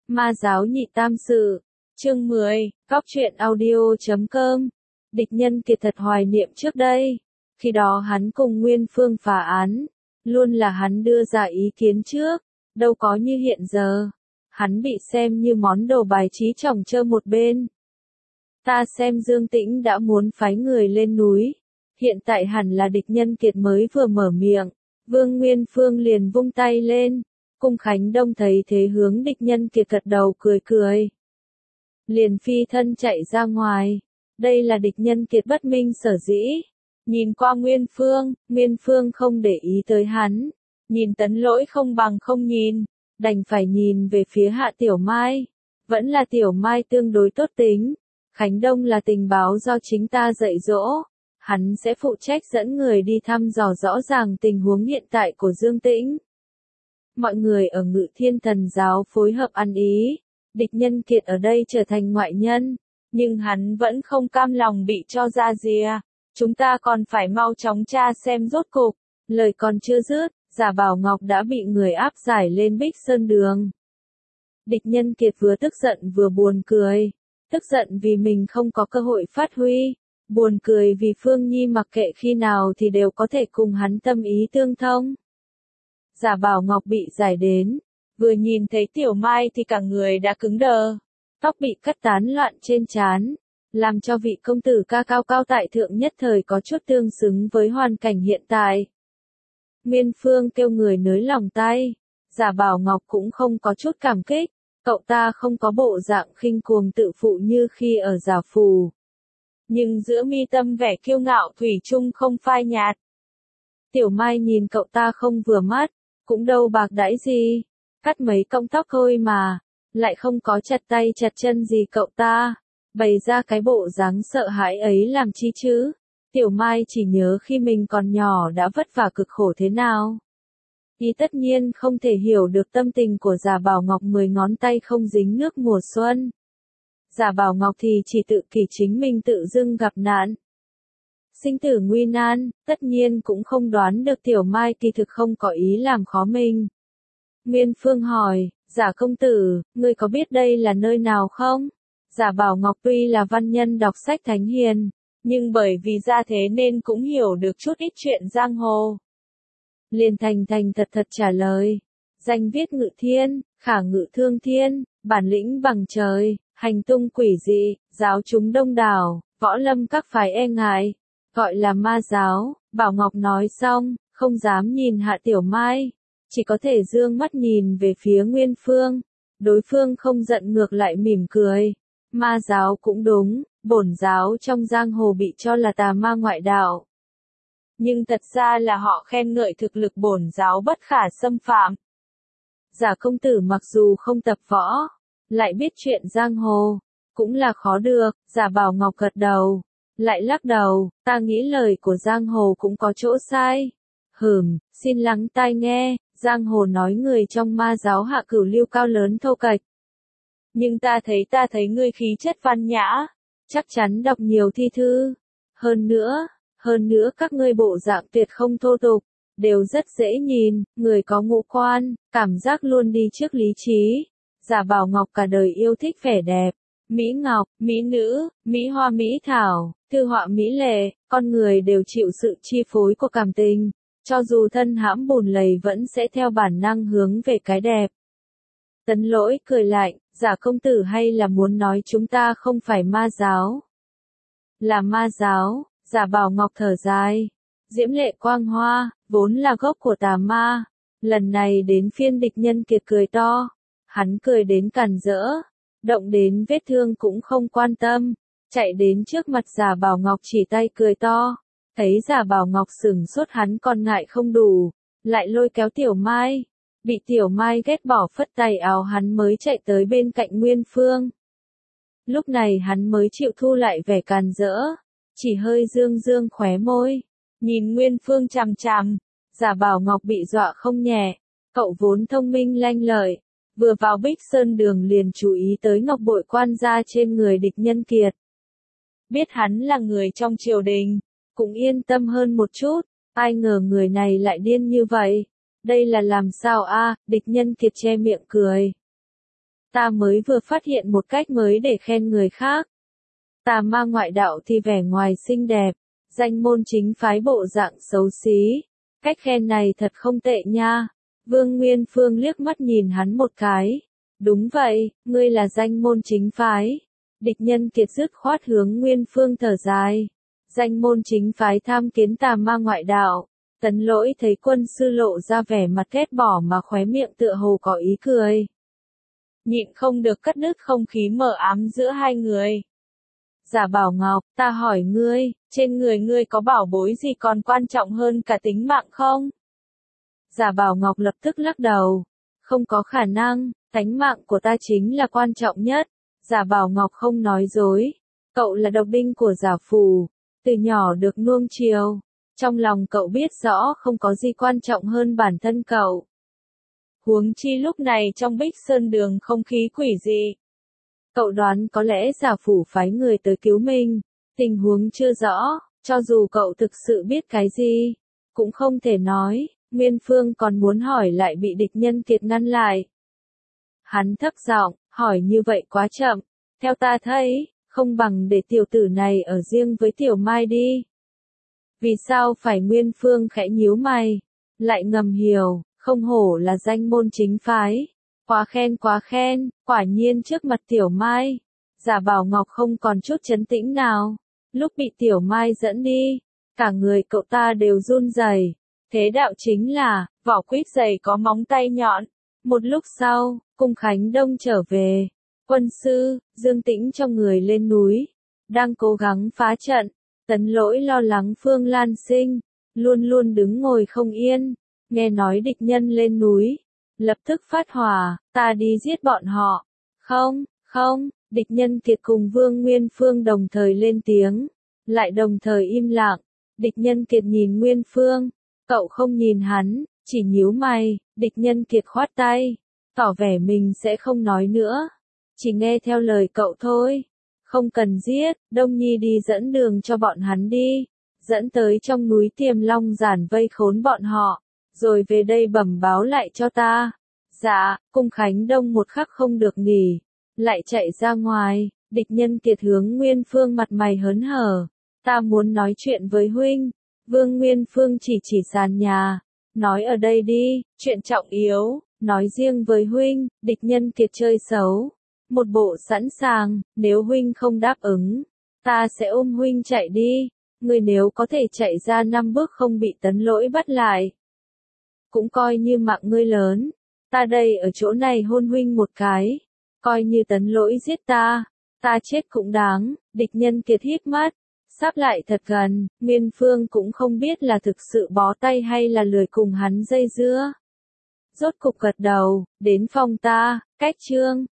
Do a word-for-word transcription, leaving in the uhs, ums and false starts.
Ma giáo nhị tam sự, chương mười, góc truyện audio chấm com. Địch Nhân Kiệt thật hoài niệm trước đây, khi đó hắn cùng Nguyên Phương phá án, luôn là hắn đưa ra ý kiến trước, đâu có như hiện giờ. Hắn bị xem như món đồ bài trí chồng chơ một bên. Ta xem Dương Tĩnh đã muốn phái người lên núi, hiện tại hẳn là Địch Nhân Kiệt mới vừa mở miệng, Vương Nguyên Phương liền vung tay lên. Cung Khánh Đông thấy thế hướng Địch Nhân Kiệt gật đầu cười cười. Liền phi thân chạy ra ngoài. Đây là Địch Nhân Kiệt bất minh sở dĩ. Nhìn qua Nguyên Phương, Nguyên Phương không để ý tới hắn. Nhìn Tấn Lỗi không bằng không nhìn, đành phải nhìn về phía Hạ Tiểu Mai. Vẫn là Tiểu Mai tương đối tốt tính. Khánh Đông là tình báo do chính ta dạy dỗ. Hắn sẽ phụ trách dẫn người đi thăm dò rõ ràng tình huống hiện tại của Dương Tĩnh. Mọi người ở Ngự Thiên Thần giáo phối hợp ăn ý, Địch Nhân Kiệt ở đây trở thành ngoại nhân, nhưng hắn vẫn không cam lòng bị cho ra rìa. Chúng ta còn phải mau chóng tra xem rốt cục. Lời còn chưa dứt, Giả Bảo Ngọc đã bị người áp giải lên Bích Sơn Đường. Địch Nhân Kiệt vừa tức giận vừa buồn cười. Tức giận vì mình không có cơ hội phát huy, buồn cười vì Phương Nhi mặc kệ khi nào thì đều có thể cùng hắn tâm ý tương thông. Giả Bảo Ngọc bị giải đến, vừa nhìn thấy Tiểu Mai thì cả người đã cứng đờ, tóc bị cắt tán loạn trên trán, làm cho vị công tử ca cao cao tại thượng nhất thời có chút tương xứng với hoàn cảnh hiện tại. Nguyên Phương kêu người nới lòng tay, Giả Bảo Ngọc cũng không có chút cảm kích, cậu ta không có bộ dạng khinh cuồng tự phụ như khi ở Giả Phù. Nhưng giữa mi tâm vẻ kiêu ngạo thủy chung không phai nhạt. Tiểu Mai nhìn cậu ta không vừa mắt, cũng đâu bạc đãi gì, cắt mấy cọng tóc thôi mà, lại không có chặt tay chặt chân gì cậu ta, bày ra cái bộ dáng sợ hãi ấy làm chi chứ. Tiểu Mai chỉ nhớ khi mình còn nhỏ đã vất vả cực khổ thế nào. Y tất nhiên không thể hiểu được tâm tình của Giả Bảo Ngọc mười ngón tay không dính nước mùa xuân. Giả Bảo Ngọc thì chỉ tự kỷ chính mình tự dưng gặp nạn. Sinh tử nguy nan, tất nhiên cũng không đoán được Tiểu Mai kỳ thực không có ý làm khó mình. Nguyên Phương hỏi, Giả công tử, ngươi có biết đây là nơi nào không? Giả Bảo Ngọc tuy là văn nhân đọc sách thánh hiền, nhưng bởi vì gia thế nên cũng hiểu được chút ít chuyện giang hồ. Liền thành thành thật thật trả lời, danh viết Ngự Thiên, khả ngự thương thiên, bản lĩnh bằng trời, hành tung quỷ dị, giáo chúng đông đảo, võ lâm các phái e ngại, gọi là ma giáo. Bảo Ngọc nói xong, không dám nhìn Hạ Tiểu Mai, chỉ có thể dương mắt nhìn về phía Nguyên Phương. Đối phương không giận ngược lại mỉm cười. Ma giáo cũng đúng, bổn giáo trong giang hồ bị cho là tà ma ngoại đạo. Nhưng thật ra là họ khen ngợi thực lực bổn giáo bất khả xâm phạm. Giả công tử mặc dù không tập võ, lại biết chuyện giang hồ, cũng là khó được. Giả Bảo Ngọc gật đầu, lại lắc đầu, ta nghĩ lời của giang hồ cũng có chỗ sai. Hừm, xin lắng tai nghe, giang hồ nói người trong ma giáo hạ cửu lưu cao lớn thô kệch. Nhưng ta thấy ta thấy ngươi khí chất văn nhã, chắc chắn đọc nhiều thi thư. Hơn nữa, hơn nữa các ngươi bộ dạng tuyệt không thô tục, đều rất dễ nhìn, người có ngũ quan, cảm giác luôn đi trước lý trí. Giả Bảo Ngọc cả đời yêu thích vẻ đẹp, mỹ ngọc, mỹ nữ, mỹ hoa mỹ thảo, thư họa mỹ lệ, con người đều chịu sự chi phối của cảm tình, cho dù thân hãm bùn lầy vẫn sẽ theo bản năng hướng về cái đẹp. Tấn Lỗi cười lạnh, Giả công tử hay là muốn nói chúng ta không phải ma giáo? Là ma giáo. Giả Bảo Ngọc thở dài, diễm lệ quang hoa, vốn là gốc của tà ma. Lần này đến phiên Địch Nhân Kiệt cười to, hắn cười đến càn rỡ, động đến vết thương cũng không quan tâm, chạy đến trước mặt Giả Bảo Ngọc chỉ tay cười to. Thấy Giả Bảo Ngọc sửng sốt hắn còn ngại không đủ, lại lôi kéo Tiểu Mai, bị Tiểu Mai ghét bỏ phất tay áo hắn mới chạy tới bên cạnh Nguyên Phương. Lúc này hắn mới chịu thu lại vẻ càn rỡ, chỉ hơi dương dương khóe môi, nhìn Nguyên Phương chằm chằm. Giả Bảo Ngọc bị dọa không nhẹ, cậu vốn thông minh lanh lợi, vừa vào Bích Sơn Đường liền chú ý tới ngọc bội quan gia trên người Địch Nhân Kiệt. Biết hắn là người trong triều đình, cũng yên tâm hơn một chút, ai ngờ người này lại điên như vậy. Đây là làm sao a? À, Địch Nhân Kiệt che miệng cười. Ta mới vừa phát hiện một cách mới để khen người khác. Tà ma ngoại đạo thì vẻ ngoài xinh đẹp, danh môn chính phái bộ dạng xấu xí. Cách khen này thật không tệ nha. Vương Nguyên Phương liếc mắt nhìn hắn một cái. Đúng vậy, ngươi là danh môn chính phái. Địch Nhân Kiệt dứt khoát hướng Nguyên Phương thở dài. Danh môn chính phái tham kiến tà ma ngoại đạo. Tấn Lỗi thấy quân sư lộ ra vẻ mặt ghét bỏ mà khóe miệng tựa hồ có ý cười. Nhịn không được cắt đứt không khí mờ ám giữa hai người. Giả Bảo Ngọc, ta hỏi ngươi, trên người ngươi có bảo bối gì còn quan trọng hơn cả tính mạng không? Giả Bảo Ngọc lập tức lắc đầu. Không có khả năng, tánh mạng của ta chính là quan trọng nhất. Giả Bảo Ngọc không nói dối. Cậu là độc đinh của Giả Phù, từ nhỏ được nuông chiều. Trong lòng cậu biết rõ không có gì quan trọng hơn bản thân cậu. Huống chi lúc này trong Bích Sơn Đường không khí quỷ dị. Cậu đoán có lẽ Giả Phủ phái người tới cứu mình. Tình huống chưa rõ, cho dù cậu thực sự biết cái gì, cũng không thể nói. Nguyên Phương còn muốn hỏi lại bị Địch Nhân Kiệt ngăn lại. Hắn thấp giọng, hỏi như vậy quá chậm. Theo ta thấy, không bằng để tiểu tử này ở riêng với Tiểu Mai đi. Vì sao phải? Nguyên Phương khẽ nhíu mày, lại ngầm hiểu, không hổ là danh môn chính phái. Quá khen quá khen, quả nhiên trước mặt Tiểu Mai, Giả Bảo Ngọc không còn chút trấn tĩnh nào. Lúc bị Tiểu Mai dẫn đi, cả người cậu ta đều run rẩy. Thế đạo chính là, vỏ quýt dày có móng tay nhọn. Một lúc sau, Cung Khánh Đông trở về. Quân sư, Dương Tĩnh cho người lên núi, đang cố gắng phá trận. Tấn Lỗi lo lắng Phương Lan Sinh, luôn luôn đứng ngồi không yên. Nghe nói địch nhân lên núi, lập tức phát hỏa, ta đi giết bọn họ. Không, không, Địch Nhân Kiệt cùng Vương Nguyên Phương đồng thời lên tiếng, lại đồng thời im lặng. Địch Nhân Kiệt nhìn Nguyên Phương, cậu không nhìn hắn, chỉ nhíu mày. Địch Nhân Kiệt khoát tay, tỏ vẻ mình sẽ không nói nữa, chỉ nghe theo lời cậu thôi. Không cần giết, Đông Nhi đi dẫn đường cho bọn hắn đi, dẫn tới trong núi Tiềm Long Giản vây khốn bọn họ, rồi về đây bẩm báo lại cho ta. Dạ, Cung Khánh Đông một khắc không được nghỉ, lại chạy ra ngoài. Địch Nhân Kiệt hướng Nguyên Phương mặt mày hớn hở, ta muốn nói chuyện với huynh. Vương Nguyên Phương chỉ chỉ sàn nhà, nói ở đây đi, chuyện trọng yếu, nói riêng với huynh. Địch Nhân Kiệt chơi xấu, một bộ sẵn sàng, nếu huynh không đáp ứng, ta sẽ ôm huynh chạy đi. Người nếu có thể chạy ra năm bước không bị Tấn Lỗi bắt lại, cũng coi như mạng ngươi lớn. Ta đây ở chỗ này hôn huynh một cái, coi như Tấn Lỗi giết ta, ta chết cũng đáng. Địch Nhân Kiệt hít mắt, sắp lại thật gần. Nguyên Phương cũng không biết là thực sự bó tay hay là lười cùng hắn dây dưa. Rốt cục gật đầu, đến phòng ta, cách chương.